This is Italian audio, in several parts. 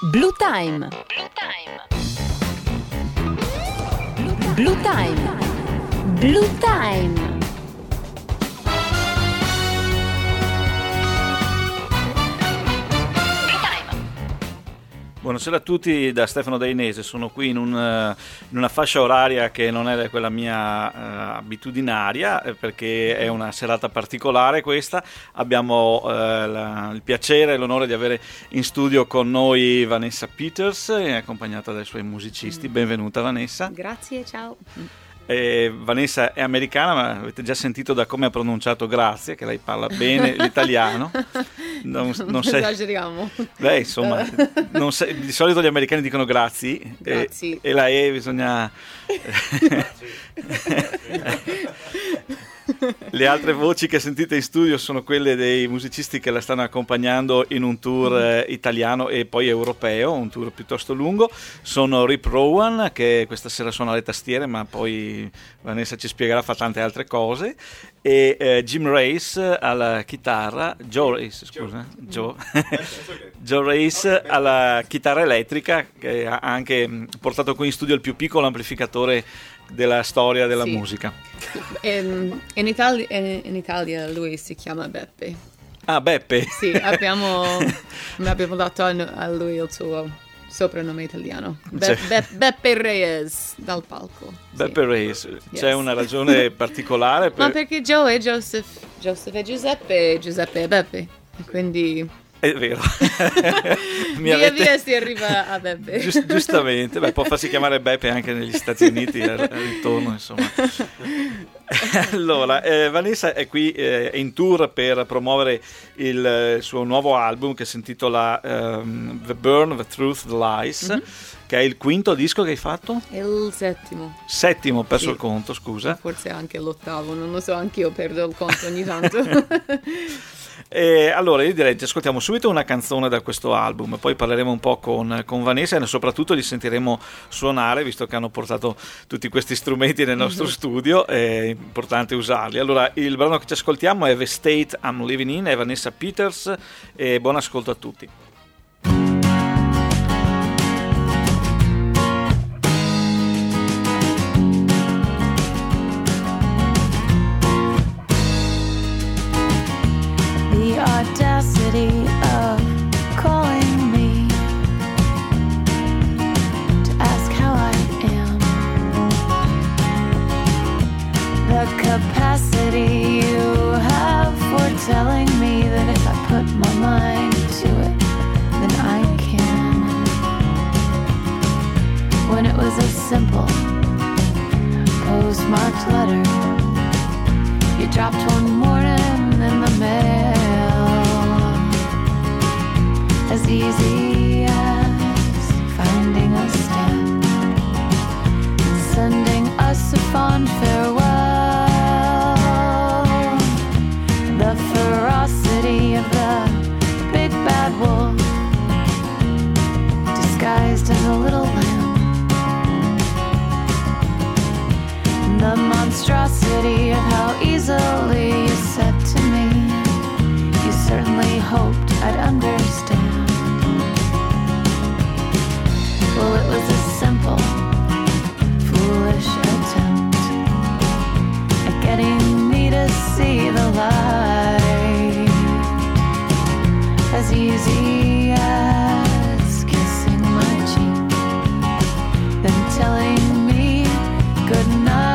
Blue Time. Blue Time. Blue Time. Buonasera a tutti da Stefano Dainese, sono qui in una fascia oraria che non è quella mia abitudinaria, perché è una serata particolare questa. Abbiamo il piacere e l'onore di avere in studio con noi Vanessa Peters, accompagnata dai suoi musicisti. Benvenuta Vanessa. Grazie, ciao. Vanessa è americana, ma avete già sentito da come ha pronunciato grazie, che lei parla bene l'italiano. Non esageriamo. Beh, insomma, di solito gli americani dicono grazie. E la E bisogna... Le altre voci che sentite in studio sono quelle dei musicisti che la stanno accompagnando in un tour italiano e poi europeo, un tour piuttosto lungo. Sono Rip Rowan, che questa sera suona le tastiere, ma poi Vanessa ci spiegherà, fa tante altre cose, e Jim Race alla chitarra, Joe Race alla chitarra elettrica, che ha anche portato qui in studio il più piccolo amplificatore della storia della musica. In Italia lui si chiama Beppe. Ah, Beppe? Sì, abbiamo dato a lui il suo soprannome italiano. Beppe Reyes dal palco. Beppe sì. Reyes, c'è una ragione particolare? Ma perché Joe è Joseph è Giuseppe è Beppe, e quindi... È vero. Via si arriva a Beppe. Giustamente, può farsi chiamare Beppe anche negli Stati Uniti al ritorno, insomma. Allora, Vanessa è qui in tour per promuovere il suo nuovo album che si intitola The Burn, The Truth, The Lies, che è il quinto disco che hai fatto? Il settimo. Ho perso il conto, scusa. Forse anche l'ottavo, non lo so, anch'io perdo il conto ogni tanto. Allora io direi ci ascoltiamo subito una canzone da questo album, poi parleremo un po' con Vanessa e soprattutto li sentiremo suonare, visto che hanno portato tutti questi strumenti nel nostro studio, è importante usarli. Allora il brano che ci ascoltiamo è The State I'm Living In, è Vanessa Peters, e buon ascolto a tutti. Audacity of calling me to ask how I am. The capacity you have for telling me that if I put my mind to it, then I can. When it was a simple postmarked letter you dropped one morning in the mail, as easy as finding a stamp, sending us a fond farewell. The ferocity of the big bad wolf, disguised as a little lamb. The monstrosity of how easily you said to me, you certainly hoped I'd understand. Well, it was a simple, foolish attempt at getting me to see the light, as easy as kissing my cheek, then telling me good night.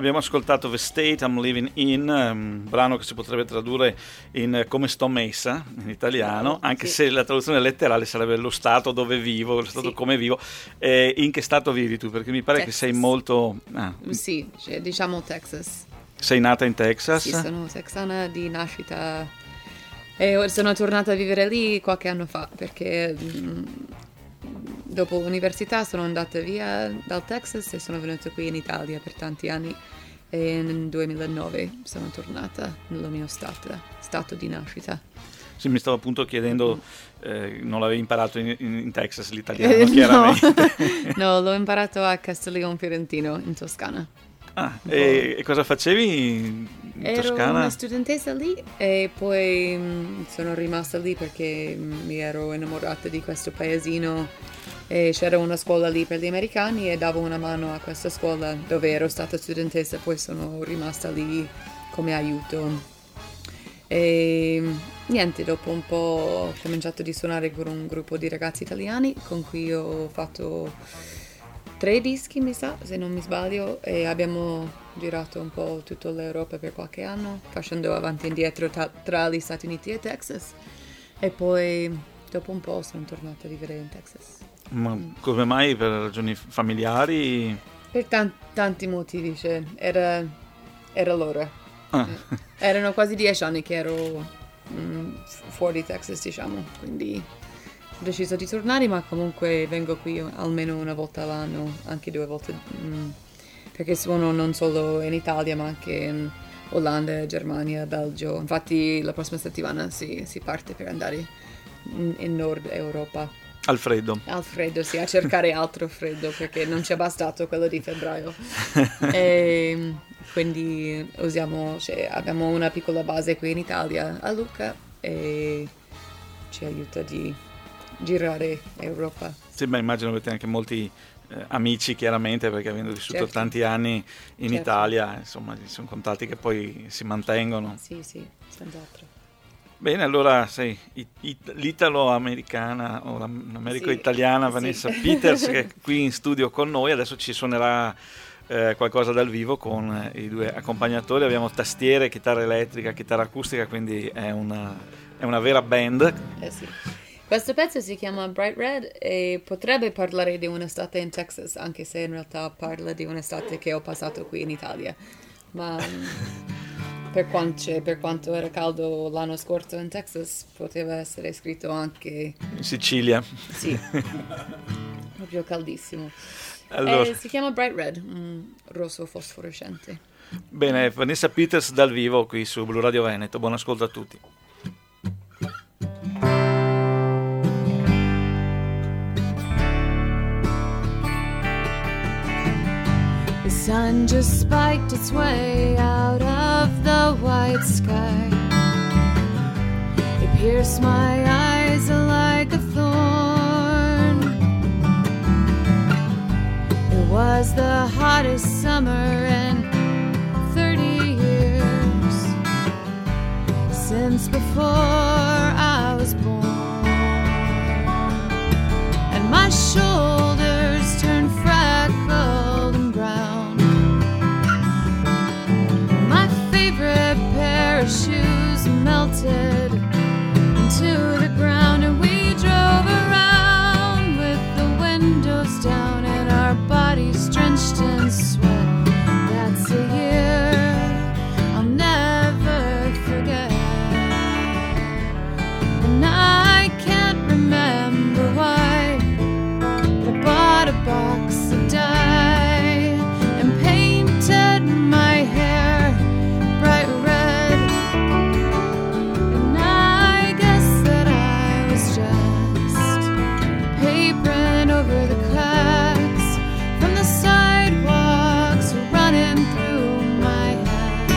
Abbiamo ascoltato The State I'm Living In, un brano che si potrebbe tradurre in Come sto messa in italiano, anche se la traduzione letterale sarebbe lo stato dove vivo, lo stato come vivo. In che stato vivi tu? Perché mi pare Texas. che sei molto... Sì, diciamo Texas. Sei nata in Texas? Sì, sono texana di nascita e sono tornata a vivere lì qualche anno fa perché dopo l'università sono andata via dal Texas e sono venuta qui in Italia per tanti anni e nel 2009 sono tornata nel mio stato di nascita. Sì, mi stavo appunto chiedendo, non l'avevi imparato in Texas l'italiano, chiaramente. No, l'ho imparato a Castiglione Fiorentino, in Toscana. E cosa facevi in Toscana? Ero una studentessa lì e poi sono rimasta lì perché mi ero innamorata di questo paesino e c'era una scuola lì per gli americani e davo una mano a questa scuola dove ero stata studentessa, poi sono rimasta lì come aiuto. E niente, dopo un po' ho cominciato a suonare con un gruppo di ragazzi italiani con cui ho fatto 3 dischi, mi sa, se non mi sbaglio, e abbiamo girato un po' tutta l'Europa per qualche anno, facendo avanti e indietro tra gli Stati Uniti e Texas. E poi, dopo un po', sono tornata a vivere in Texas. Ma come mai? Per ragioni familiari? Per tanti motivi, cioè, era l'ora. Erano quasi 10 anni che ero fuori Texas, diciamo, quindi... Ho deciso di tornare, ma comunque vengo qui almeno una volta all'anno, anche 2 volte, perché suono non solo in Italia ma anche in Olanda, Germania, Belgio. Infatti la prossima settimana si parte per andare in Nord Europa. Al freddo. Al freddo, sì, a cercare altro freddo perché non ci è bastato quello di febbraio. E quindi abbiamo una piccola base qui in Italia, a Lucca, e ci aiuta di girare Europa. Sì, beh, immagino avete anche molti amici, chiaramente, perché avendo vissuto tanti anni in Italia, insomma, ci sono contatti che poi si mantengono. Sì, senz'altro. Bene, allora sei l'italo-americana o l'americo-italiana Vanessa Peters, che è qui in studio con noi. Adesso ci suonerà qualcosa dal vivo con i 2 accompagnatori. Abbiamo tastiere, chitarra elettrica, chitarra acustica, quindi è una vera band. Sì. Questo pezzo si chiama Bright Red e potrebbe parlare di un'estate in Texas, anche se in realtà parla di un'estate che ho passato qui in Italia. Ma per quanto era caldo l'anno scorso in Texas, poteva essere scritto anche... In Sicilia. Sì, proprio caldissimo. Allora. Si chiama Bright Red, un rosso fosforescente. Bene, Vanessa Peters dal vivo qui su Blu Radio Veneto. Buon ascolto a tutti. The sun just spiked its way out of the white sky. It pierced my eyes like a thorn. It was the hottest summer in 30 years since before I was born. And my shoulders turned freckled and brown. Shoes melted into the ground, and we drove around with the windows down and our bodies drenched in sweat. That's a year I'll never forget, and I can't remember why, but I bought a box of dye and painted my hair bright red. Over the cracks from the sidewalks running through my head.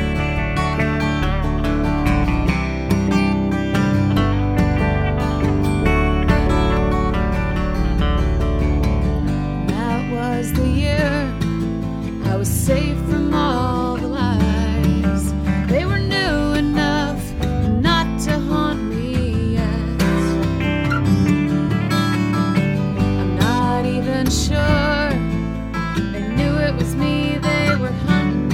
That was the year I was safe from all the lies. They were new enough not to haunt me yet. Sure, they knew it was me they were hunting.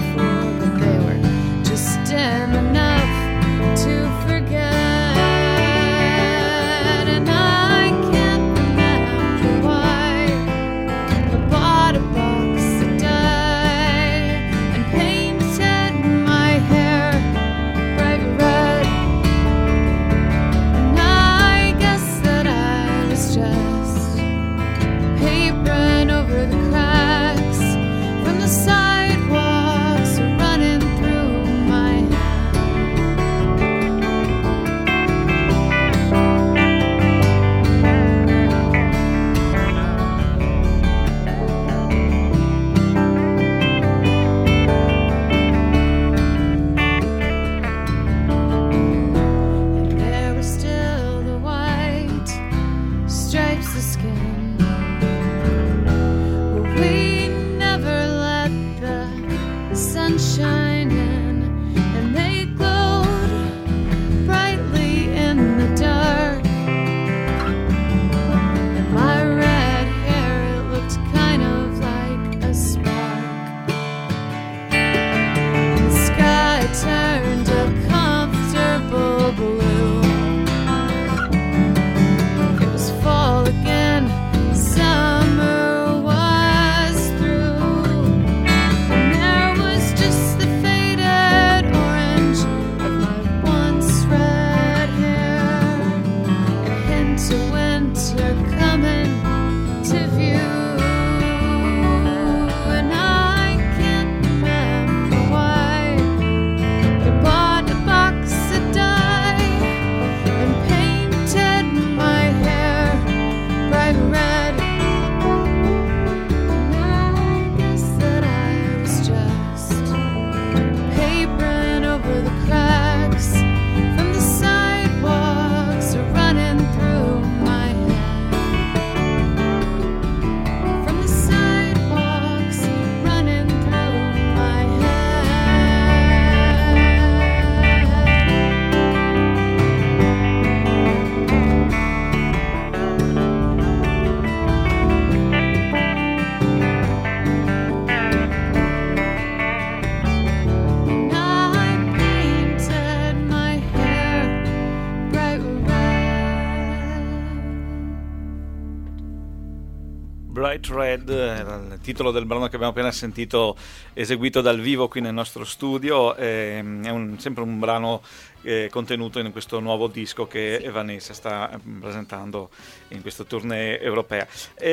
Bright Red era il titolo del brano che abbiamo appena sentito, eseguito dal vivo qui nel nostro studio. È sempre un brano contenuto in questo nuovo disco che Vanessa sta presentando in questa tournée europea.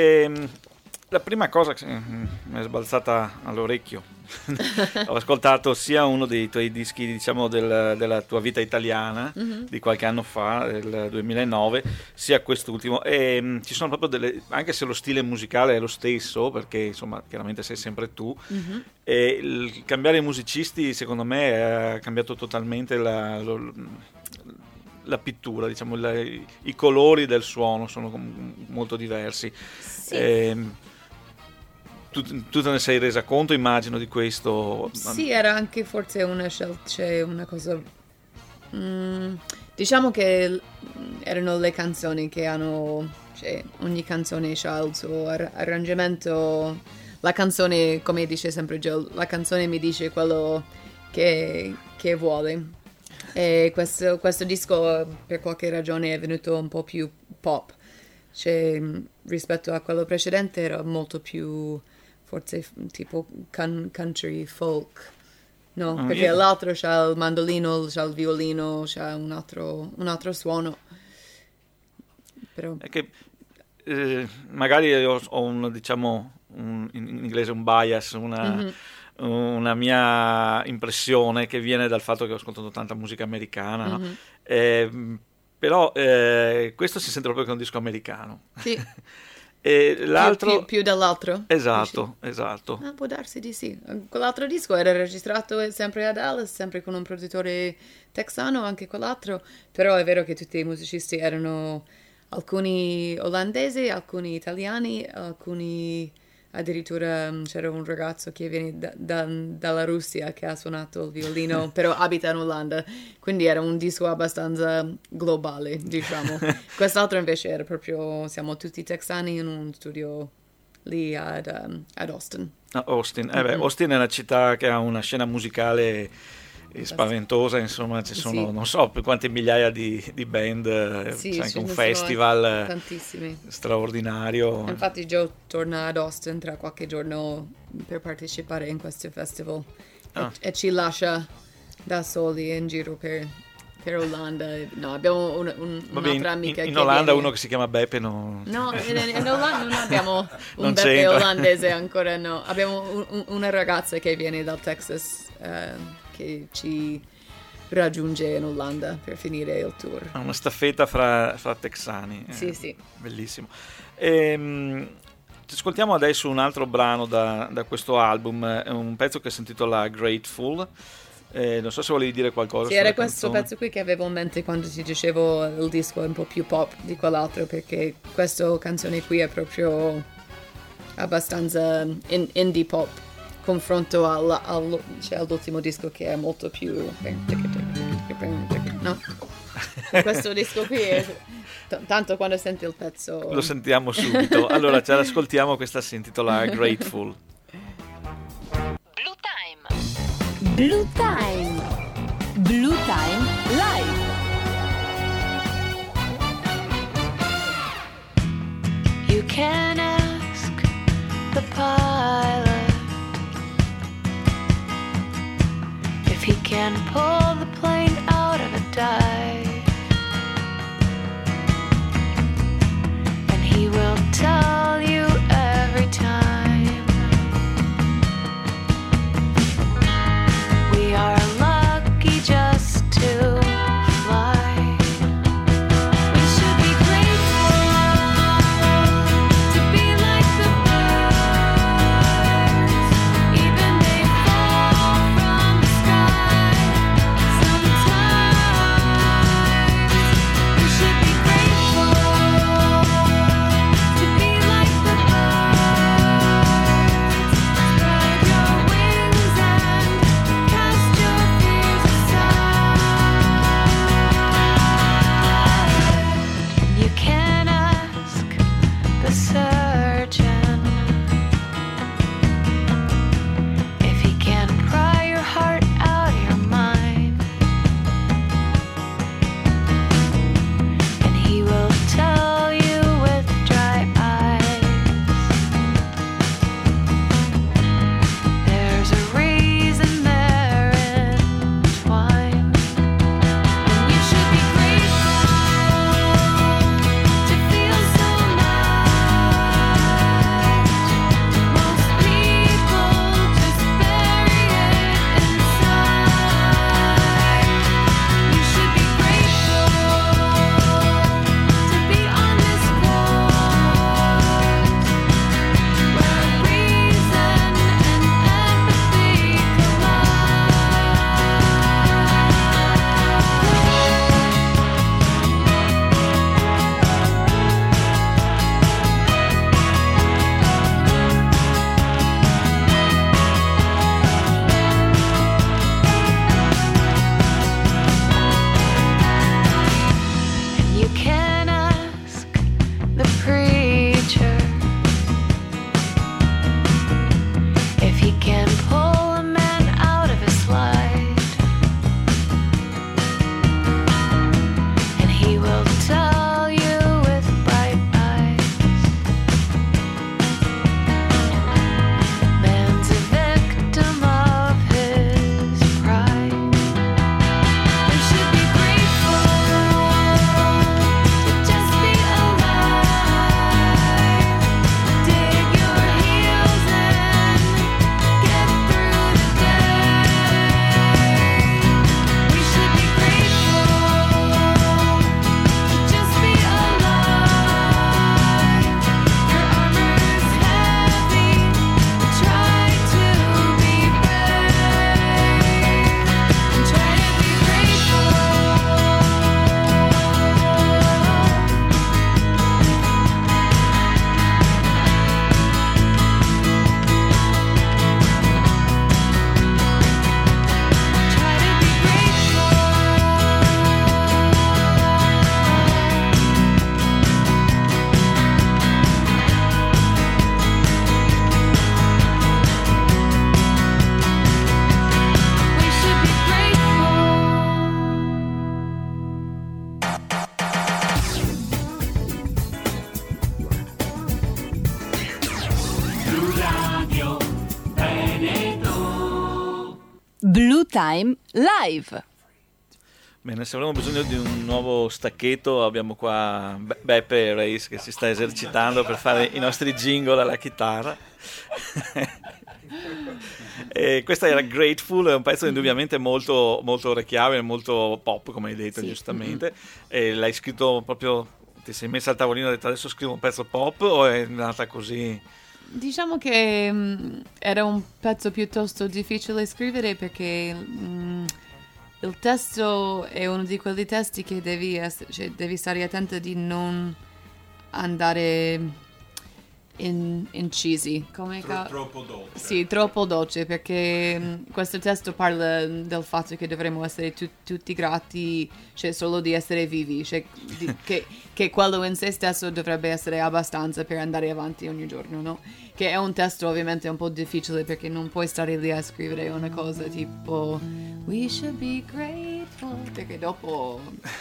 La prima cosa che mi è sbalzata all'orecchio, ho ascoltato sia uno dei tuoi dischi, diciamo, della tua vita italiana di qualche anno fa, del 2009, sia quest'ultimo, e ci sono proprio anche se lo stile musicale è lo stesso, perché insomma chiaramente sei sempre tu, e il cambiare i musicisti secondo me ha cambiato totalmente la pittura, diciamo, i colori del suono sono molto diversi. Sì. Tu te ne sei resa conto, immagino, di questo? Sì, era anche forse una scelta, cioè una cosa... diciamo che erano le canzoni che hanno... Cioè, ogni canzone ha il suo arrangiamento. La canzone, come dice sempre Joe, la canzone mi dice quello che vuole. E questo disco, per qualche ragione, è venuto un po' più pop. Cioè, rispetto a quello precedente era molto più... forse tipo country folk, no? Perché l'altro c'ha il mandolino, c'ha il violino, c'ha un altro suono. Però... È che magari ho in inglese un bias, una mia impressione che viene dal fatto che ho ascoltato tanta musica americana, no? Però questo si sente proprio che è un disco americano. Sì. E l'altro più dell'altro? Esatto. Può darsi di sì. Quell'altro disco era registrato sempre a Dallas, sempre con un produttore texano, anche quell'altro, però è vero che tutti i musicisti erano alcuni olandesi, alcuni italiani, alcuni addirittura c'era un ragazzo che viene dalla Russia che ha suonato il violino, però abita in Olanda, quindi era un disco abbastanza globale, diciamo. Quest'altro invece era proprio, siamo tutti texani in un studio lì ad Austin. Austin. Austin è una città che ha una scena musicale spaventosa, insomma, ci sono non so per quante migliaia di band, c'è anche un festival tantissimi straordinario. Infatti Joe torna ad Austin tra qualche giorno per partecipare in questo festival e ci lascia da soli in giro per Olanda. No, abbiamo un'altra amica in Olanda uno che si chiama Beppe no, in Olanda non abbiamo un Beppe olandese ancora, no, abbiamo una ragazza che viene dal Texas che ci raggiunge in Olanda per finire il tour. Una staffetta fra texani. Sì. Bellissimo. Ci ascoltiamo adesso un altro brano da questo album, un pezzo che si intitola Grateful. Non so se volevi dire qualcosa. Sì, era questo pezzo qui che avevo in mente quando ti dicevo il disco è un po' più pop di quell'altro, perché questa canzone qui è proprio abbastanza indie pop confronto all'ultimo disco che è molto più no? Questo disco qui è tanto quando senti il pezzo lo sentiamo subito. Allora ce l'ascoltiamo, questa si intitola Grateful. Blue Time Live. You can ask the pilot if he can pull the plane out of a dive, and he will tell you every time we are lucky just to fly. We should be grateful to be like the birds, even they fall from the sky. Some Blue Time Live. Bene, se avremo bisogno di un nuovo stacchetto, abbiamo qua Beppe Reis che si sta esercitando per fare i nostri jingle alla chitarra. E questa era Grateful, è un pezzo indubbiamente molto, molto orecchiabile, molto pop, come hai detto, giustamente. E l'hai scritto proprio, ti sei messa al tavolino e hai detto adesso scrivo un pezzo pop, o è nata così? Diciamo che era un pezzo piuttosto difficile da scrivere perché il testo è uno di quelli testi che devi stare attento di non andare incisi. Troppo dolce. Sì, troppo dolce, perché questo testo parla del fatto che dovremmo essere tutti grati, cioè solo di essere vivi, cioè che quello in se stesso dovrebbe essere abbastanza per andare avanti ogni giorno, no? Che è un testo ovviamente un po' difficile perché non puoi stare lì a scrivere una cosa tipo we should be grateful, perché dopo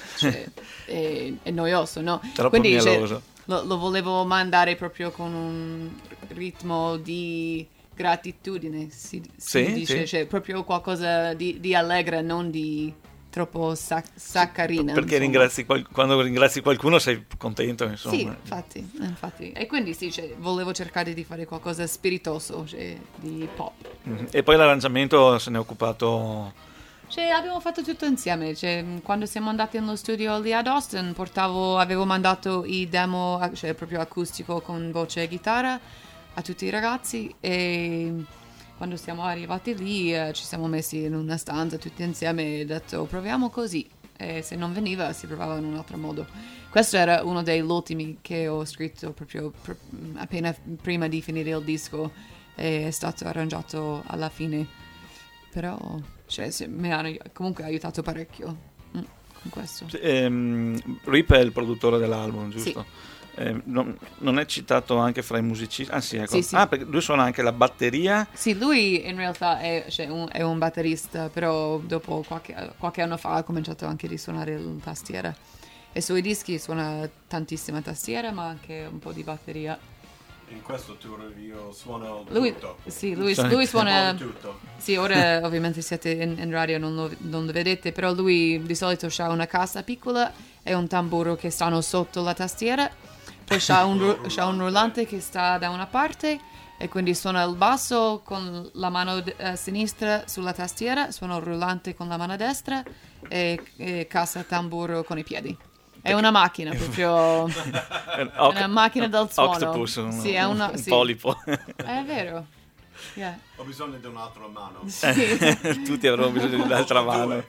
è noioso, no? Troppo mieloso. Lo volevo mandare proprio con un ritmo di gratitudine, si dice, sì. Cioè proprio qualcosa di allegra, non di troppo saccarina. Perché quando ringrazi qualcuno sei contento, insomma. Sì, infatti. E quindi sì, volevo cercare di fare qualcosa spiritoso, di pop. E poi l'arrangiamento se ne è occupato... Abbiamo fatto tutto insieme, quando siamo andati nello studio lì ad Austin avevo mandato i demo, proprio acustico con voce e chitarra a tutti i ragazzi, e quando siamo arrivati lì ci siamo messi in una stanza tutti insieme e ho detto proviamo così, e se non veniva si provava in un altro modo. Questo era uno degli ultimi che ho scritto proprio appena prima di finire il disco, e è stato arrangiato alla fine, però... mi hanno comunque aiutato parecchio con questo. Rip è il produttore dell'album, giusto? Sì. Non è citato anche fra i musicisti? Ah sì, ecco. Sì. Perché lui suona anche la batteria? Sì, lui in realtà è un batterista, però dopo qualche anno fa ha cominciato anche a suonare la tastiera. E sui dischi suona tantissima tastiera, ma anche un po' di batteria. In questo tour io suono lui, tutto. Sì, lui suona tutto. Sì, ora ovviamente siete in radio, non lo vedete, però lui di solito ha una cassa piccola e un tamburo che stanno sotto la tastiera, poi c'ha un rullante che sta da una parte, e quindi suona il basso con la mano sinistra sulla tastiera, suona il rullante con la mano destra e cassa tamburo con i piedi. È una macchina, proprio una macchina del suono. Octopus, sì, è un polipo. È vero. Yeah. Ho bisogno di un'altra mano. Sì. Tutti avremo bisogno di un'altra mano.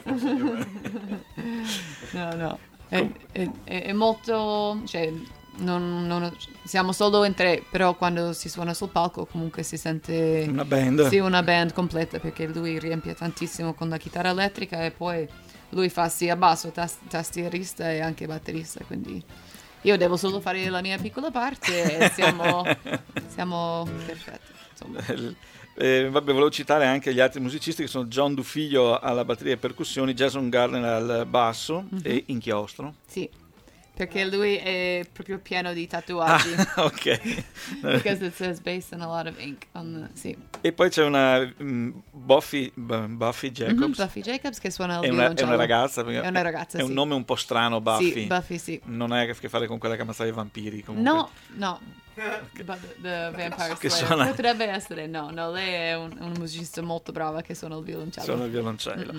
No. È molto... siamo solo in 3, però quando si suona sul palco comunque si sente... Una band. Sì, una band completa, perché lui riempie tantissimo con la chitarra elettrica e poi... Lui fa sia basso, tastierista e anche batterista, quindi io devo solo fare la mia piccola parte e siamo perfetti. Vabbè, volevo citare anche gli altri musicisti che sono John Dufiglio alla batteria e percussioni, Jason Garner al basso e Inchiostro. Sì, perché lui è proprio pieno di tatuaggi. Ok. Because it says based on a lot of ink. Sì. E poi c'è una Buffy Jacobs. Buffy Jacobs che suona il violoncello. È una ragazza. È un nome un po' strano, Buffy. Sì, Buffy, sì. Non ha a che fare con quella che ammazzava i vampiri, comunque. No. The Vampire che Slayer. Potrebbe essere, no, lei è un musicista molto brava che suona il violoncello.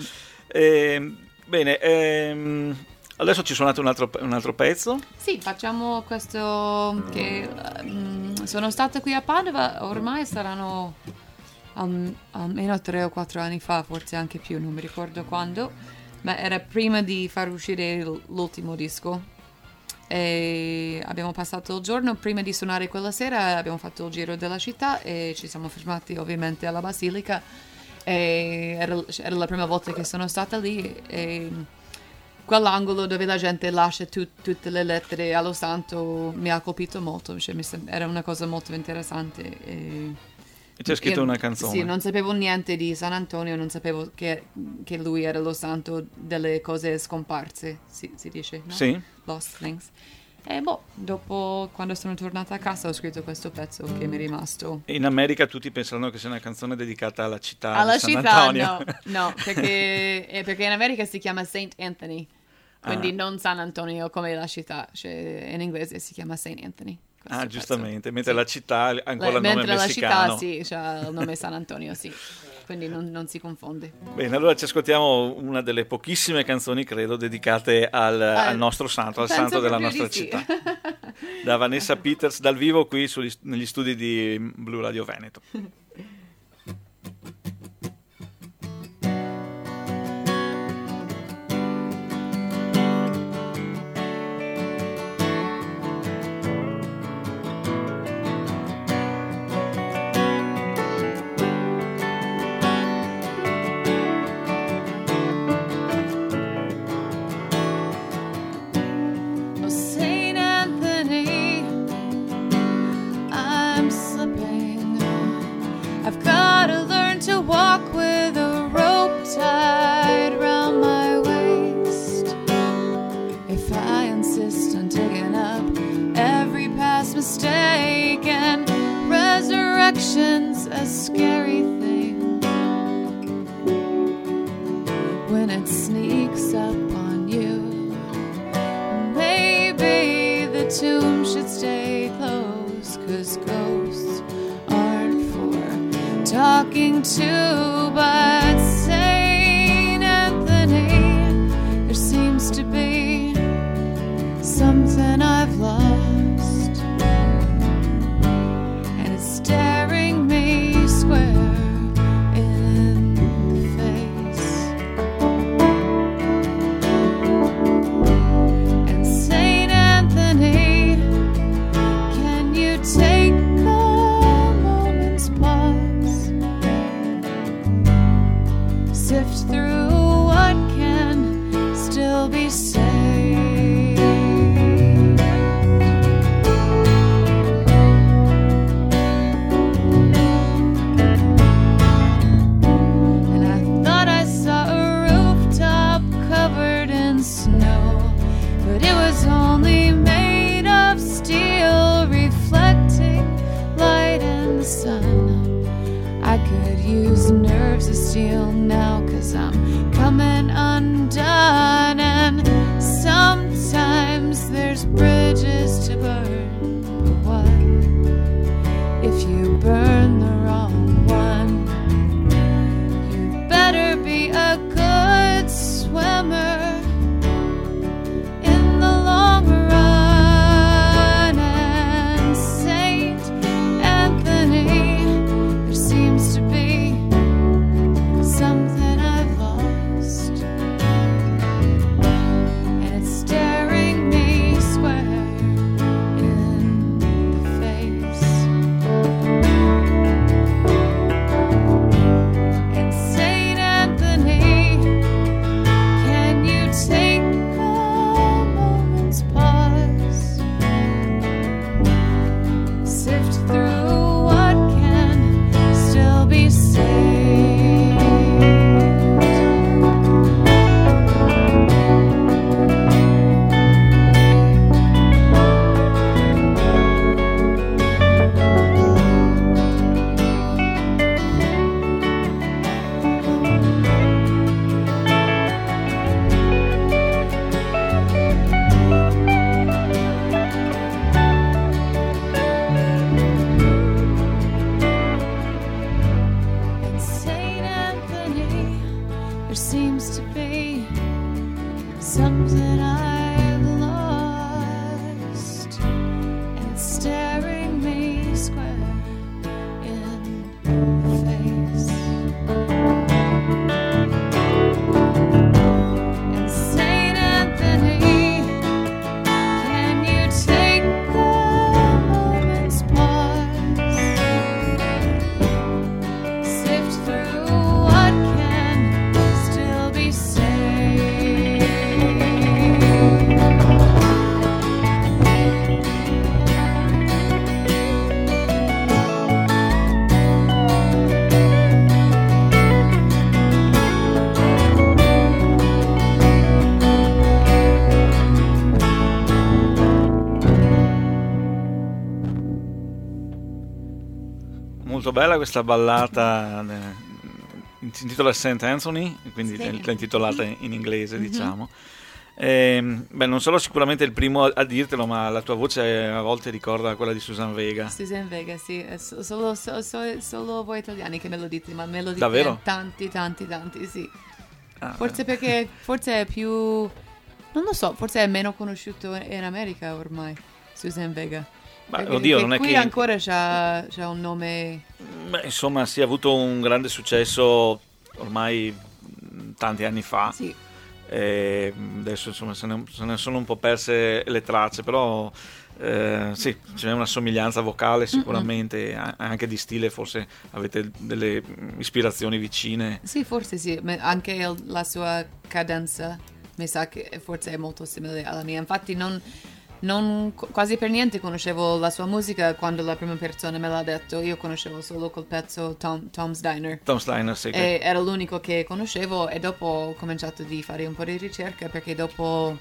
Bene, adesso ci suonate un altro pezzo? Sì, facciamo questo che sono stata qui a Padova, ormai saranno almeno 3 o 4 anni fa, forse anche più, non mi ricordo quando, ma era prima di far uscire l'ultimo disco. E abbiamo passato il giorno prima di suonare quella sera, abbiamo fatto il giro della città e ci siamo fermati ovviamente alla Basilica, e era la prima volta che sono stata lì, e quell'angolo dove la gente lascia tutte le lettere allo santo mi ha colpito molto, era una cosa molto interessante. E c'è scritto una canzone. Sì, non sapevo niente di San Antonio, non sapevo che lui era lo santo delle cose scomparse, si dice, no? Sì. Lost things. E dopo, quando sono tornata a casa, ho scritto questo pezzo che mi è rimasto. In America tutti penseranno che sia una canzone dedicata alla città Alla di San città, Antonio. no, perché in America si chiama Saint Anthony, quindi non San Antonio come la città, cioè in inglese si chiama Saint Anthony. questo Giustamente, pezzo. mentre Sì. la città ha ancora il nome Mentre la messicano. città sì, c'ha il nome San Antonio, sì. Quindi non si confonde. Bene, allora ci ascoltiamo una delle pochissime canzoni, credo, dedicate al nostro santo, al Penso santo della proprio nostra di sì. città. Da Vanessa Peters, dal vivo qui negli studi di Blu Radio Veneto. Oh, Saint Anthony, I'm slipping. I've got to learn to walk with a rope tied round my waist. If I insist on digging up every past mistake, and resurrection's a scary thing when it sneaks up on you. Maybe the tomb should stay closed, 'cause ghosts aren't for talking to. But Saint Anthony, there seems to be something I've lost, and it's staring me square in the face. And Saint Anthony, can you take a moment's pause? Sift through what can still be saved. And I thought I saw a rooftop covered in snow, but it was only made of steel, reflecting light in the sun. I could use nerves of steel now, 'cause I'm coming undone. And sometimes there's bridges to burn, but what if you burn the wrong one? You better be a good swimmer in the long run. And Saint Anthony, there seems to be something I've lost, and it's staring me square in the face. And Saint Anthony, can you take a moment's pause? Sift through what can still be saved. And Saint Anthony, there seems to be something I've lost, and it's staring me square in the face. And Saint Anthony, can you take a moment's pause? Sift through what can still be saved. molto bella questa ballata, si intitola St. Anthony, quindi Sì. l'ha intitolata in inglese, diciamo. Non sarò sicuramente il primo a dirtelo, ma la tua voce a volte ricorda quella di Susan Vega. Susan Vega, sì, è solo voi italiani che me lo dite, ma me lo dite Davvero? tanti, sì. Ah, Forse perché è più, non lo so, forse è meno conosciuto in America ormai, Susan Vega. ma Perché oddio, non è qui che ancora c'ha un nome. insomma, si è avuto un grande successo ormai tanti anni fa. Sì, Adesso insomma se ne sono un po' perse le tracce, però sì, c'è una somiglianza vocale sicuramente, anche di stile, forse avete delle ispirazioni vicine. sì, forse sì, ma anche la sua cadenza mi sa che forse è molto simile alla mia. Infatti quasi per niente conoscevo la sua musica quando la prima persona me l'ha detto. Io conoscevo solo quel pezzo Tom's Diner. Tom Steiner, sì, E era l'unico che conoscevo, e dopo ho cominciato di fare un po' di ricerca, perché dopo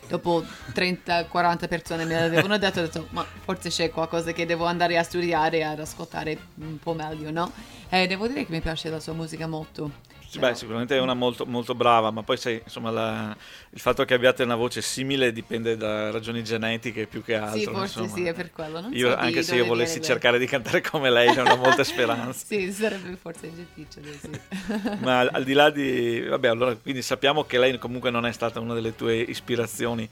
30-40 persone me l'avevano detto, ho detto, ma forse c'è qualcosa che devo andare a studiare, ad ascoltare un po' meglio, no? E devo dire che mi piace la sua musica molto. Sì, beh, sicuramente è una molto, molto brava, ma poi sai, insomma, il fatto che abbiate una voce simile dipende da ragioni genetiche più che altro. Sì, forse insomma. sì, è per quello. Non Io, so anche se io dove volessi viene cercare di cantare come lei, non ho molte speranze. Sì, sarebbe forse difficile, sì. Ma al di là di... Vabbè, allora, quindi sappiamo che lei comunque non è stata una delle tue ispirazioni.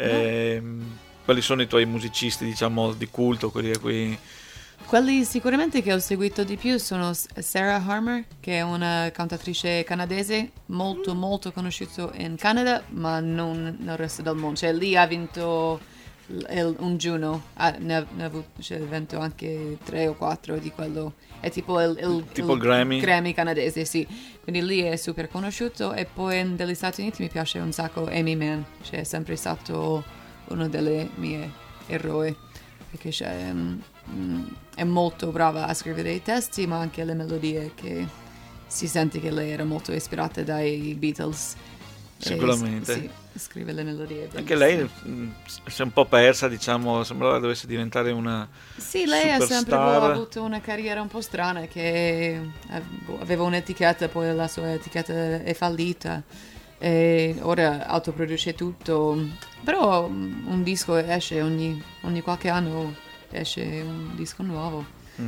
Quali sono i tuoi musicisti, diciamo, di culto, quelli a cui... Quelli sicuramente che ho seguito di più sono Sarah Harmer, che è una cantatrice canadese molto molto conosciuta in Canada, ma non nel resto del mondo. Cioè, lì ha vinto un Juno, ne ha vinto anche 3 o 4 di quello. È tipo il Grammy canadese, sì. Quindi lì è super conosciuto. E poi negli Stati Uniti mi piace un sacco Amy Mann, cioè è sempre stato uno delle mie eroi, perché è molto brava a scrivere i testi, ma anche le melodie, che si sente che lei era molto ispirata dai Beatles. Sicuramente. Sì, scrive le melodie. Anche lei si è un po' persa, diciamo, sembrava dovesse diventare una Sì, lei ha sempre superstar. avuto una carriera un po' strana, che aveva un'etichetta, poi la sua etichetta è fallita e ora autoproduce tutto. Però un disco esce ogni qualche anno, esce un disco nuovo.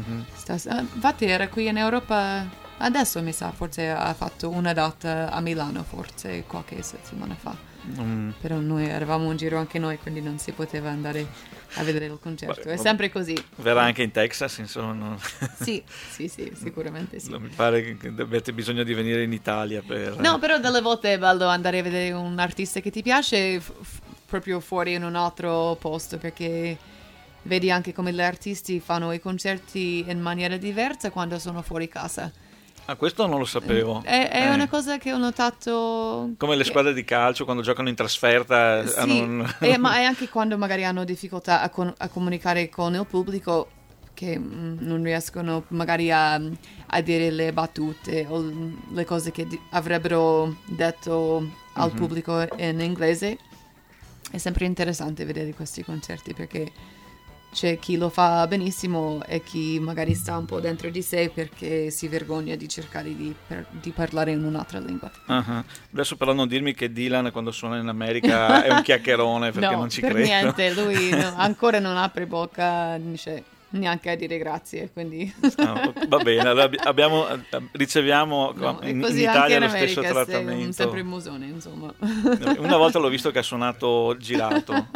Infatti era qui in Europa adesso, mi sa, forse ha fatto una data a Milano, forse qualche settimana fa. Però noi eravamo in giro anche noi, quindi non si poteva andare a vedere il concerto. È sempre così. Verrà anche in Texas, insomma. Sì, sicuramente sì. Non mi pare che avete bisogno di venire in Italia per... No, però delle volte è bello andare a vedere un artista che ti piace proprio fuori in un altro posto, perché vedi anche come gli artisti fanno i concerti in maniera diversa quando sono fuori casa. Ah, questo non lo sapevo. È una cosa che ho notato. Come le squadre di calcio quando giocano in trasferta. Sì, ma è anche quando magari hanno difficoltà a comunicare con il pubblico, che non riescono magari a dire le battute o le cose che avrebbero detto al pubblico in inglese. È sempre interessante vedere questi concerti, perché c'è chi lo fa benissimo e chi magari sta un po' dentro di sé perché si vergogna di cercare di parlare in un'altra lingua. Adesso però non dirmi che Dylan quando suona in America è un chiacchierone, perché no, non ci per credo. niente, lui ancora non apre bocca, neanche a dire grazie, quindi... Va bene, allora riceviamo in Italia lo stesso trattamento. Sei sempre un musone, insomma. Una volta l'ho visto che ha suonato girato,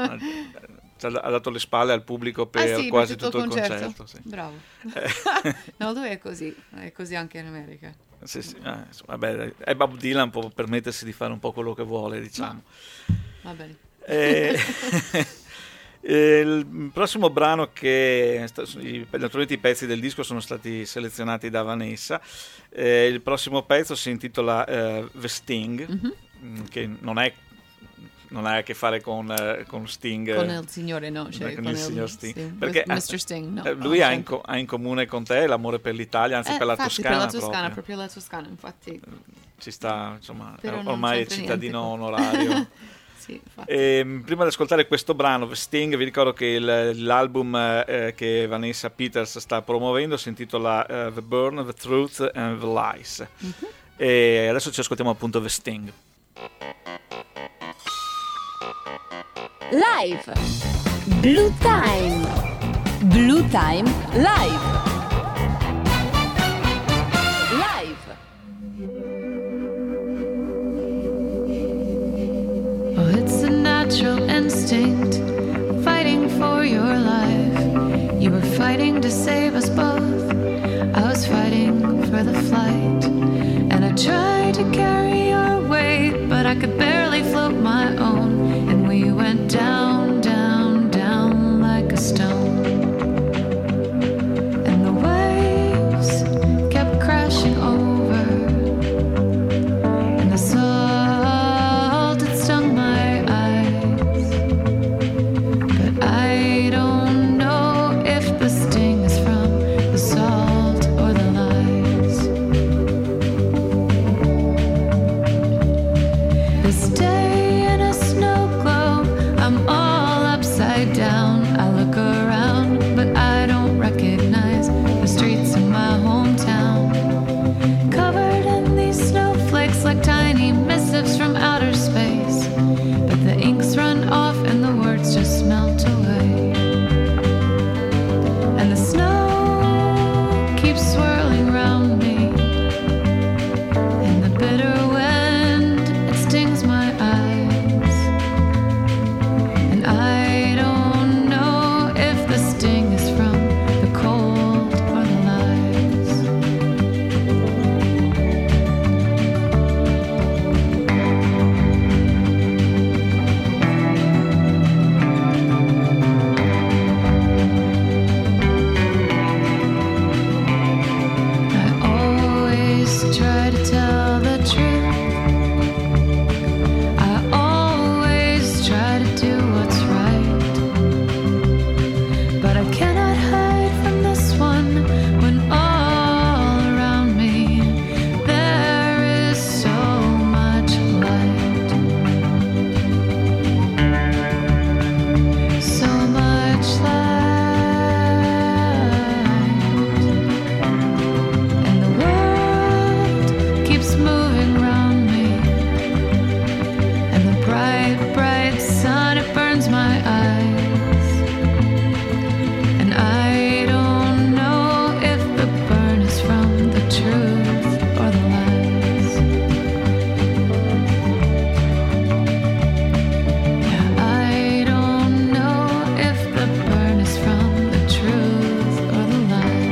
ha dato le spalle al pubblico per quasi per tutto il concerto. Sì. Bravo. No, lui è così anche in America. Sì. Vabbè, è Bob Dylan, può permettersi di fare un po' quello che vuole, diciamo. Va bene. Il prossimo brano naturalmente i pezzi del disco sono stati selezionati da Vanessa. Il prossimo pezzo si intitola The Sting, che non ha a che fare con Sting, con il signore, no, cioè con il signor Sting, sì, perché Mr. Sting, no, lui ha in comune con te l'amore per l'Italia, anzi per la Toscana, proprio la Toscana, infatti ci sta, insomma, però ormai è cittadino onorario. Sì, infatti. Prima di ascoltare questo brano, Sting, vi ricordo che l'album che Vanessa Peters sta promuovendo si intitola The Burn, The Truth and The Lies. E adesso ci ascoltiamo appunto The Sting. Live. Blue Time. Blue Time Live. Live. Oh, it's a natural instinct, fighting for your life. You were fighting to save us both. I was fighting for the flight. And I tried to carry your weight, but I could barely float my own. And we went down, down, down like a stone. And the waves kept crashing over. And the salt, it stung my eyes. But I don't know if the sting is from the salt or the lies. This day in a snow globe, I'm all upside down. I look around, but I don't recognize the streets of my hometown. Covered in these snowflakes like tiny missives from outer space. But the inks run off and the words just melt away. And the snow keeps swirling round me. And the bitter wind, it stings my eyes. And I don't know if the sting is from the cold or the lies. I always try to tell the truth. I always try to do what's right. But I cannot hide from this one when all around me there is so much light. So much light. And the world keeps moving around me. And the bright, bright sun, it burns my eyes. And I don't know if the burn is from the truth or the lies. Yeah, I don't know if the burn is from the truth or the lies.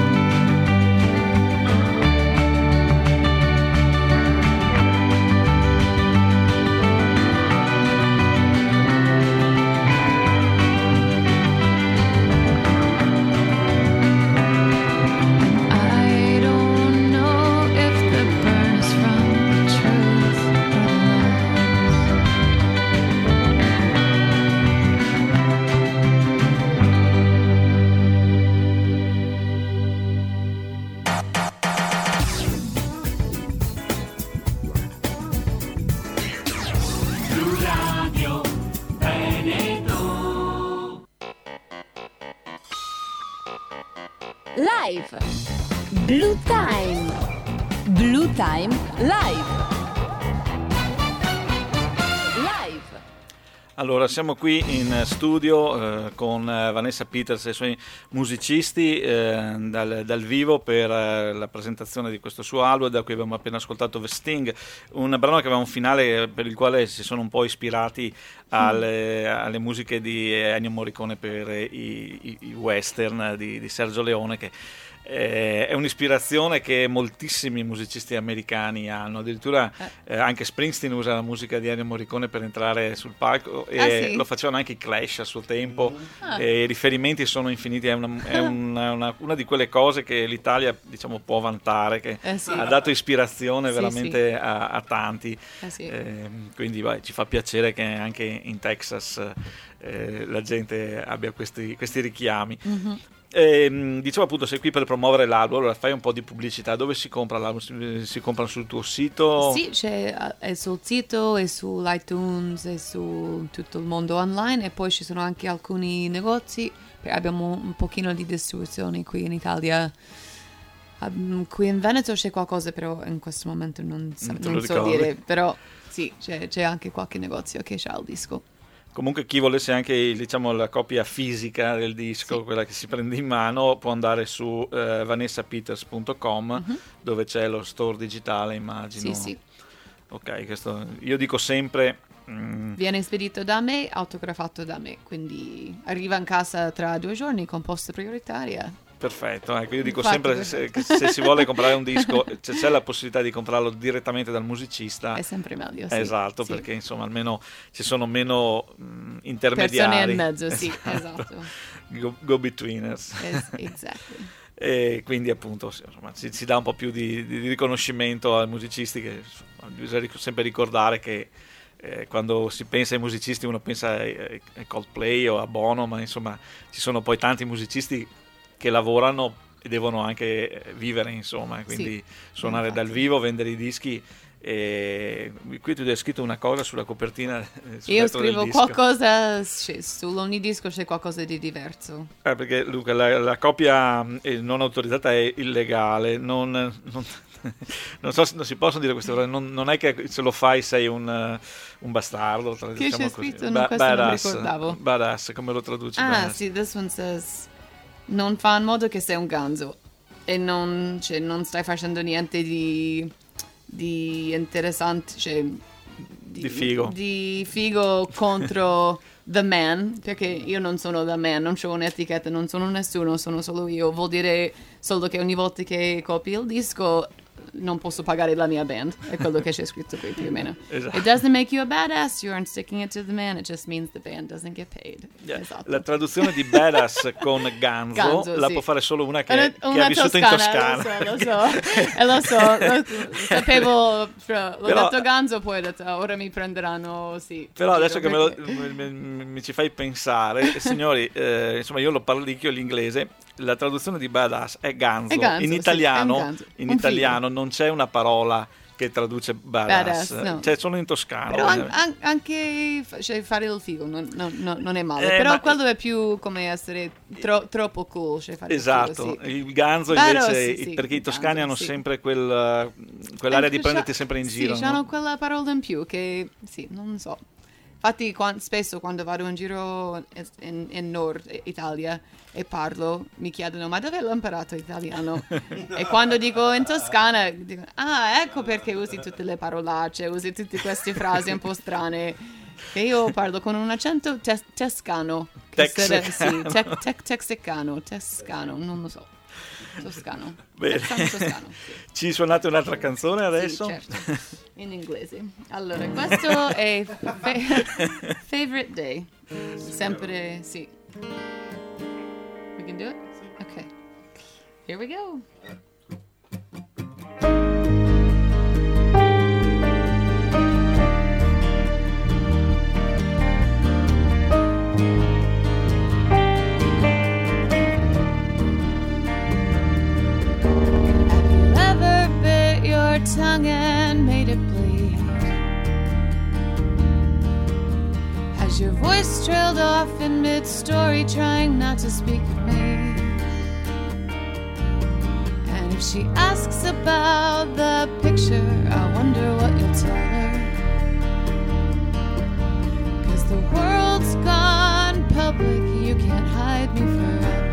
I don't know if the burn is from the truth or the lies. Live. Blue Time. Blue Time Live. Live. Allora, siamo qui in studio con Vanessa Peters e i suoi musicisti dal vivo per la presentazione di questo suo album, da cui abbiamo appena ascoltato The Sting, un brano che aveva un finale per il quale si sono un po' ispirati alle musiche di Ennio Morricone per i western di Sergio Leone, che è un'ispirazione che moltissimi musicisti americani hanno. Addirittura anche Springsteen usa la musica di Ennio Morricone per entrare sul palco, e sì? lo facevano anche i Clash a suo tempo. E i riferimenti sono infiniti. È una di quelle cose che l'Italia, diciamo, può vantare, che Sì. ha dato ispirazione Sì, veramente sì. a tanti. Sì. Quindi ci fa piacere che anche in Texas la gente abbia questi richiami. Dicevo appunto, sei qui per promuovere l'album, allora fai un po' di pubblicità. Dove si compra l'album? Si compra sul tuo sito? Sì, è sul sito, è su iTunes, è su tutto il mondo online, e poi ci sono anche alcuni negozi. Abbiamo un pochino di distribuzione qui in Italia. Qui in Veneto c'è qualcosa, però in questo momento non so dire. Però sì, c'è anche qualche negozio che c'ha il disco. Comunque chi volesse anche, diciamo, la copia fisica del disco, sì, quella che si prende in mano, può andare su vanessapeters.com, dove c'è lo store digitale, immagino. Sì. Ok, questo io dico sempre... Viene spedito da me, autografato da me, quindi arriva in casa tra 2 giorni con posta prioritaria. Perfetto, ecco, io dico sempre se si vuole comprare un disco, c'è la possibilità di comprarlo direttamente dal musicista. È sempre meglio, sì. Esatto, sì. Perché insomma almeno ci sono meno intermediari. Persone in mezzo, sì, esatto. Go-betweeners. Exactly. E quindi appunto insomma, si dà un po' più di riconoscimento ai musicisti, che bisogna sempre ricordare che quando si pensa ai musicisti uno pensa ai Coldplay o a Bono, ma insomma ci sono poi tanti musicisti che lavorano e devono anche vivere, insomma, quindi sì, suonare infatti dal vivo, vendere i dischi. E qui tu hai scritto una cosa sulla copertina. Io scrivo qualcosa, su ogni disco c'è qualcosa di diverso. Perché Luca, la copia non autorizzata è illegale, non so se non si possono dire queste parole, non è che se lo fai sei un bastardo. Che diciamo c'è scritto? Questo non ricordavo. Badass, come lo traduci? Badass? Sì, this one says... Non fa in modo che sei un ganzo e non stai facendo niente di interessante, di figo. Di figo contro the man, perché io non sono the man, non ho un'etichetta, non sono nessuno, sono solo io. Vuol dire solo che ogni volta che copi il disco non posso pagare la mia band, è quello che c'è scritto qui più o meno. Esatto. It doesn't make you a badass, you aren't sticking it to the man, it just means the band doesn't get paid. Yeah. Esatto. La traduzione di badass con ganzo la sì, può fare solo una che ha vissuto toscana, in Toscana. Lo so, sapevo, l'ho detto ganzo, poi ho detto ora mi prenderanno, sì. Però adesso che mi ci fai pensare, signori, insomma io lo parlo anch'io l'inglese, la traduzione di badass è ganzo. In italiano, sì, in italiano non c'è una parola che traduce badass, no. Cioè solo in toscano. Però anche fare il figo non è male, però quello è più come essere troppo cool, fare esatto, il figo, sì. Il ganzo invece, sì, perché i toscani hanno sempre quell'area di prenderti sempre in giro. Sì, hanno quella parola in più che, sì, non so. Infatti spesso quando vado in giro in Nord Italia e parlo, mi chiedono ma dove l'ho imparato italiano? E quando dico in Toscana, dico ecco perché usi tutte le parolacce, usi tutte queste frasi un po' strane. Che io parlo con un accento tescano. Texicano, non lo so. Toscano. Bene. Toscano, sì. Ci suonate un'altra canzone adesso? Sì, certo. In inglese. Allora, questo è Favorite Day. Sempre, sì. We can do it? Okay. Here we go. Tongue and made it bleed. Has your voice trailed off in mid-story, trying not to speak of me? And if she asks about the picture, I wonder what you'll tell her. 'Cause the world's gone public, you can't hide me forever.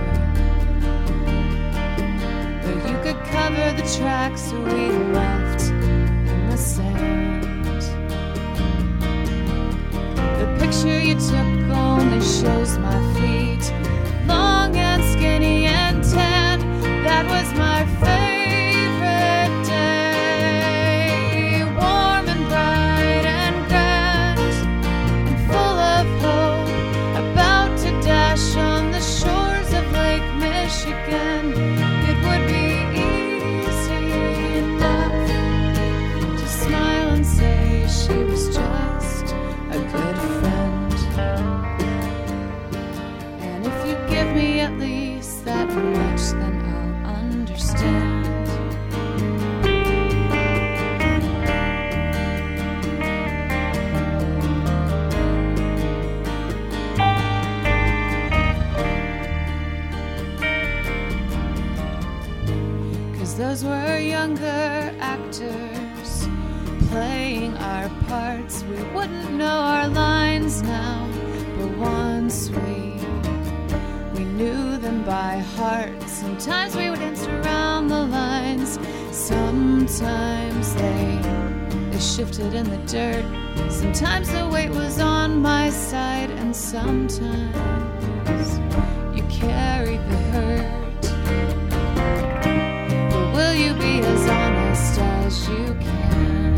You could cover the tracks we left in the sand. The picture you took only shows my feet, long and skinny and tan. That was my favorite day, warm and bright and grand, and full of hope, about to dash on the shores of Lake Michigan. It would be she was just a good friend. those were younger actors playing our parts. We wouldn't know our lines now, but once we knew them by heart. Sometimes we would dance around the lines. Sometimes they shifted in the dirt. Sometimes the weight was on my side, and sometimes you carried the hurt. But will you be as honest as you can,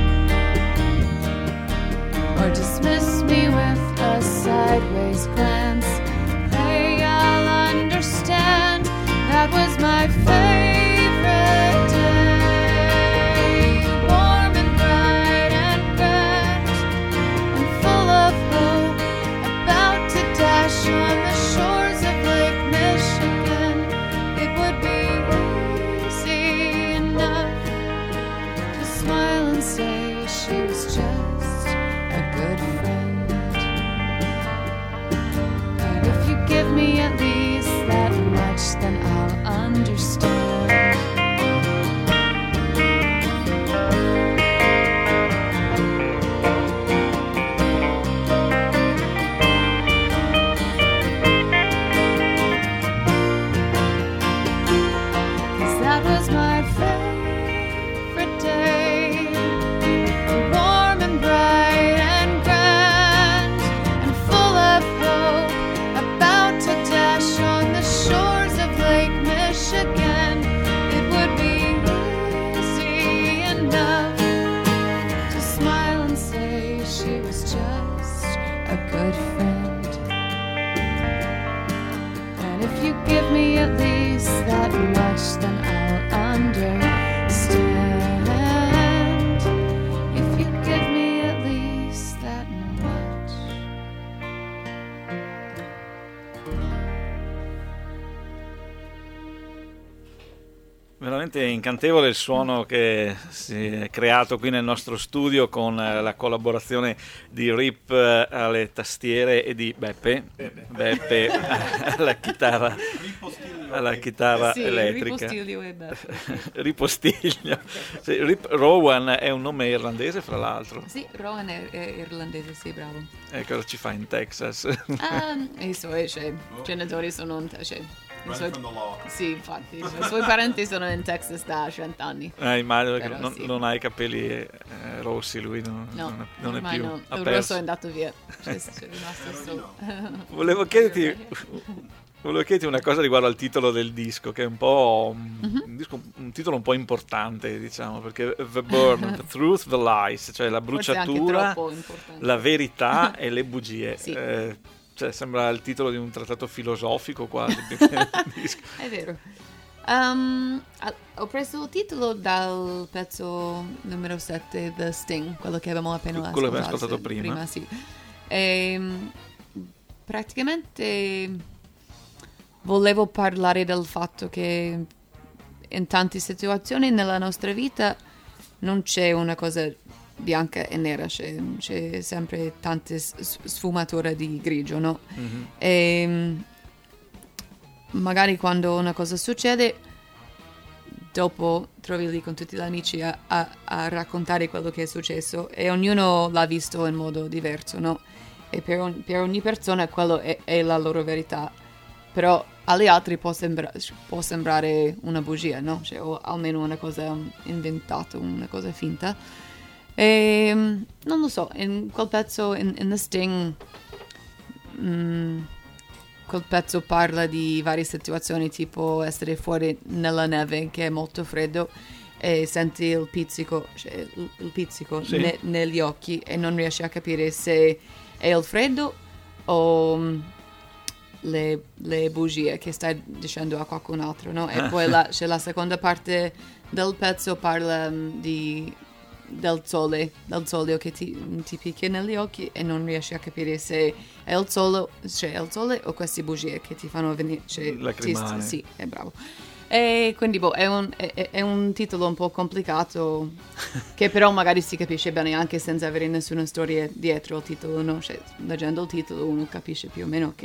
or dismiss me with a sideways glance? Hey, I'll understand. That was my favorite day, warm and bright and grand, and full of hope, about to dash on the shores of Lake Michigan. It would be easy enough to smile and say she was just a good friend. And if you give me at least that much, then I'll understand. Cause that was my favorite day, warm and bright and grand, and full of hope, about to dash on the shores of Lake Michigan. It would be easy enough to smile and say she was just a good friend. And if you give me at least that much, then I'll understand. If you give me at least that much. Veramente incantevole il suono che si è creato qui nel nostro studio con la collaborazione di Rip alle tastiere e di Beppe alla chitarra Sì, elettrica. Ripostiglio e Beppe. Ripostiglio. Sì, Rip Rowan è un nome irlandese, fra l'altro. Sì, Rowan è irlandese, sì, bravo. E cosa ci fa in Texas? I suoi genitori sono i Right suoi, from the law. sì, infatti, i suoi parenti sono in Texas da 100 anni. Immagino che Però sì. non ha i capelli rossi, lui non è ormai più. no. ha Il perso. rosso è andato via. C'è rimasto solo. Volevo chiederti una cosa riguardo al titolo del disco, che è un po' un titolo un po' importante, diciamo, perché The Burn, The Truth, The Lies, cioè la Forse anche bruciatura, troppo importante. la verità e le bugie. Sì. Cioè, sembra il titolo di un trattato filosofico quasi. Il disco. È vero. Ho preso il titolo dal pezzo numero 7, The Sting, quello che avevamo appena Quello che abbiamo ascoltato prima. Sì. Praticamente volevo parlare del fatto che in tante situazioni nella nostra vita non c'è una cosa bianca e nera, c'è sempre tante sfumature di grigio, no? Mhm. E magari quando una cosa succede, dopo trovi lì con tutti gli amici a raccontare quello che è successo, e ognuno l'ha visto in modo diverso, no? E per ogni persona quello è la loro verità, però agli altri può sembrare una bugia, no? Cioè, o almeno una cosa inventata, una cosa finta. E non lo so, in quel pezzo, in The Sting, quel pezzo parla di varie situazioni, tipo essere fuori nella neve che è molto freddo e senti il pizzico, cioè il pizzico Sì. negli occhi e non riesci a capire se è il freddo o le bugie che stai dicendo a qualcun altro, no? E poi c'è la seconda parte del pezzo, parla del sole che ti picchia negli occhi e non riesci a capire se è il sole o queste bugie che ti fanno venire, Lacrimare. sì, è bravo. E quindi è un titolo un po' complicato che però magari si capisce bene anche senza avere nessuna storia dietro il titolo, no? Cioè, leggendo il titolo uno capisce più o meno che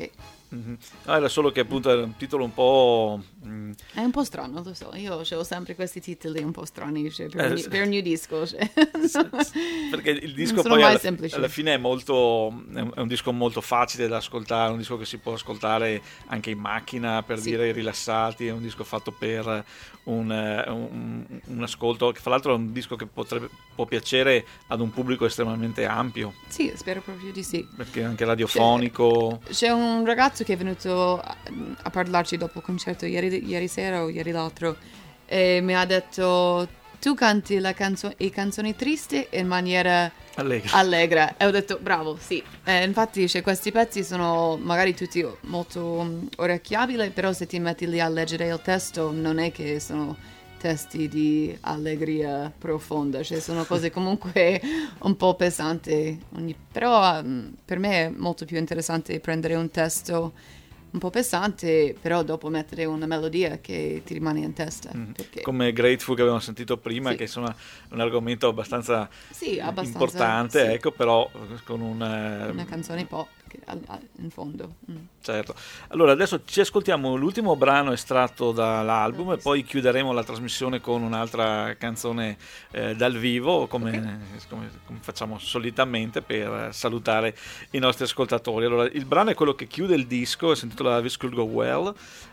No, era solo che appunto era un titolo un po'... È un po' strano, lo so, io ho sempre questi titoli un po' strani, cioè, per un new disco. Cioè. Perché il disco Non sono poi mai semplici. alla fine è un disco molto facile da ascoltare, un disco che si può ascoltare anche in macchina, per Sì. dire rilassati, è un disco fatto per un ascolto, che fra l'altro è un disco che può piacere ad un pubblico estremamente ampio, Sì, spero proprio di sì. perché è anche radiofonico. C'è un ragazzo che è venuto a parlarci dopo il concerto ieri sera o ieri l'altro e mi ha detto: tu canti i canzoni tristi in maniera allegra. E ho detto bravo, sì. Infatti questi pezzi sono magari tutti molto orecchiabili, però se ti metti lì a leggere il testo non è che sono testi di allegria profonda, cioè sono cose comunque un po' pesanti. Però per me è molto più interessante prendere un testo un po' pesante, però dopo mettere una melodia che ti rimane in testa. Perché... Come Grateful che abbiamo sentito prima, Sì. che insomma è un argomento abbastanza, importante, sì. ecco, però con Una canzone pop in fondo. Certo. Allora adesso ci ascoltiamo l'ultimo brano estratto dall'album e poi chiuderemo la trasmissione con un'altra canzone dal vivo, come facciamo solitamente per salutare i nostri ascoltatori. Allora, il brano è quello che chiude il disco, si intitola This Could Go Well.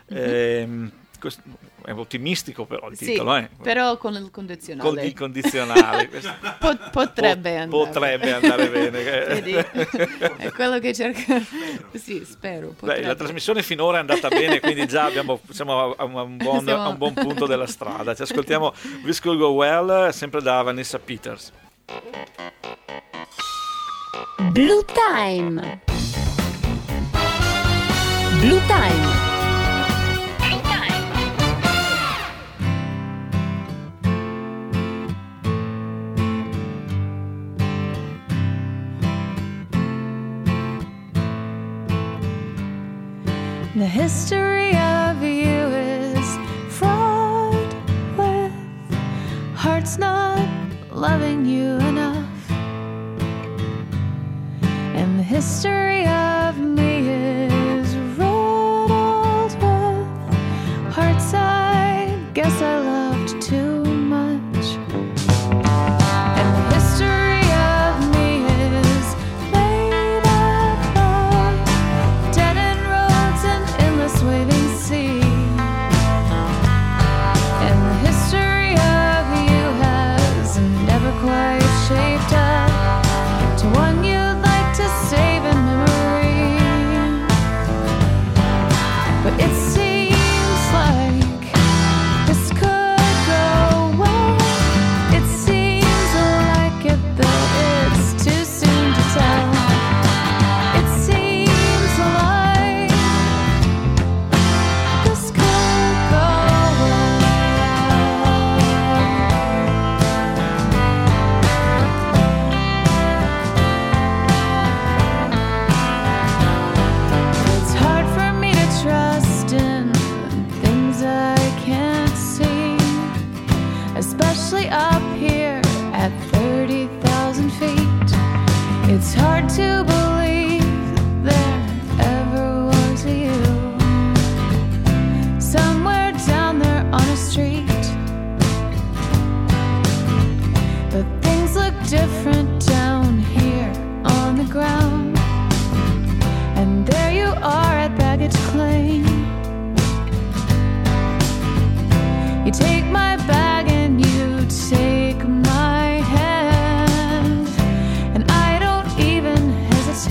È ottimistico però il titolo, però con il condizionale. Con il condizionale. Potrebbe andare. Potrebbe andare bene. Vedi? È quello che cerco. Sì, spero. Beh, la trasmissione finora è andata bene, quindi già siamo a un buon punto della strada. Ci ascoltiamo This Could Go Well, sempre da Vanessa Peters. Blue Time. Blue Time. The history of you is fraught with hearts not loving you enough. And the history of me is riddled with hearts I guess I loved too much. And the history of me is made up of dead end roads and endless waving sea. And the history of you has never quite shaped up to one you'd like to save in memory. But it seems like this could go well. It seems like it, but it's too soon to tell. It seems like this could go well. It's hard for me to trust in things I can't see, especially up here at 30,000 feet. It's hard to believe there ever was a you somewhere down there on a street. But things look different down here on the ground. And there you are at baggage claim. You take my bag and you take my hand, and I don't even hesitate.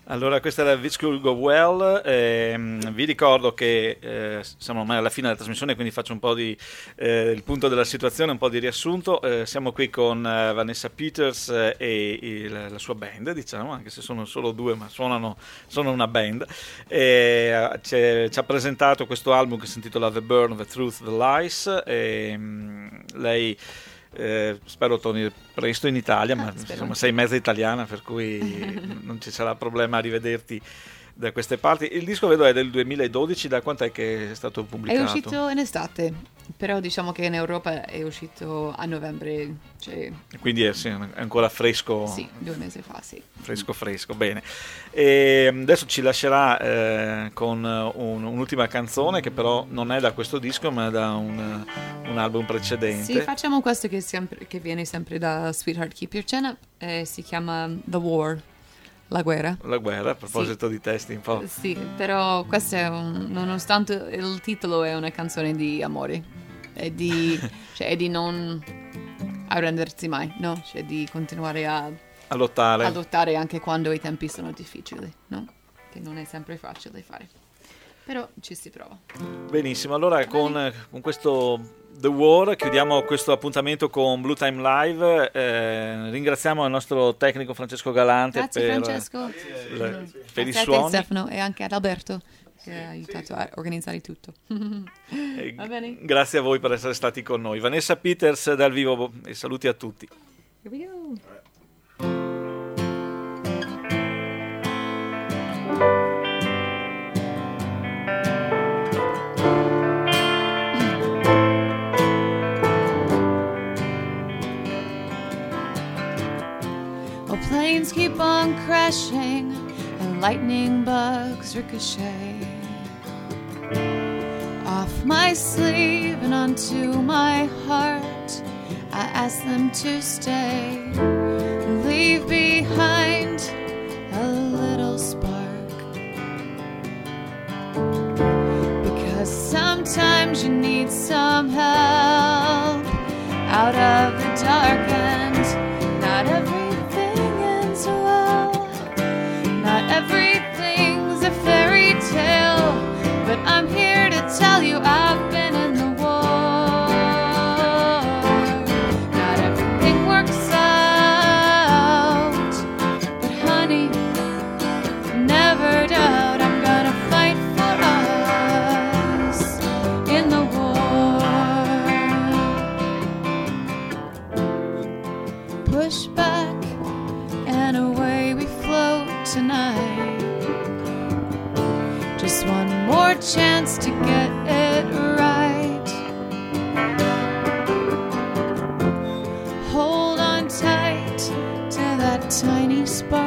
Allora, questa era This Could Go Well. Vi ricordo che siamo ormai alla fine della trasmissione, quindi faccio un po' di il punto della situazione, un po' di riassunto. Siamo qui con Vanessa Peters e la sua band, diciamo, anche se sono solo due, ma sono una band. Ci ha presentato questo album che si intitola The Burn, The Truth, The Lies. Lei spero torni presto in Italia, ma insomma sei mezza italiana, per cui non ci sarà problema a rivederti da queste parti. Il disco vedo è del 2012, da quant'è che è stato pubblicato? È uscito in estate, però diciamo che in Europa è uscito a novembre, cioè... Quindi è ancora fresco. Sì, 2 mesi fa, sì. Fresco, bene. E adesso ci lascerà con un'ultima canzone che però non è da questo disco, ma da un album precedente. Sì, facciamo questo che viene sempre da Sweetheart Keep Your Chin Up, si chiama The War. La guerra, a proposito di testi un po'. Sì, però questo è nonostante il titolo è una canzone di amore e di non arrendersi mai, no? Cioè di continuare a lottare anche quando i tempi sono difficili, no? Che non è sempre facile fare. Però ci si prova. Benissimo, allora con questo The War chiudiamo questo appuntamento con Blue Time Live. Ringraziamo il nostro tecnico Francesco Galante. Grazie Francesco. Per i suoni. A Stefano e anche ad Alberto che ha aiutato a organizzare tutto. Va bene. Grazie a voi per essere stati con noi. Vanessa Peters dal vivo e saluti a tutti. Here we go. Planes keep on crashing and lightning bugs ricochet off my sleeve and onto my heart. I ask them to stay, leave behind a little spark, because sometimes you need some help out of the dark, and not everything everything's a fairy tale, but I'm here to tell you I've been in the war. Not everything works out, but honey, never doubt I'm gonna fight for us in the war. Push back and away we float tonight. Just one more chance to get it right. Hold on tight to that tiny spark.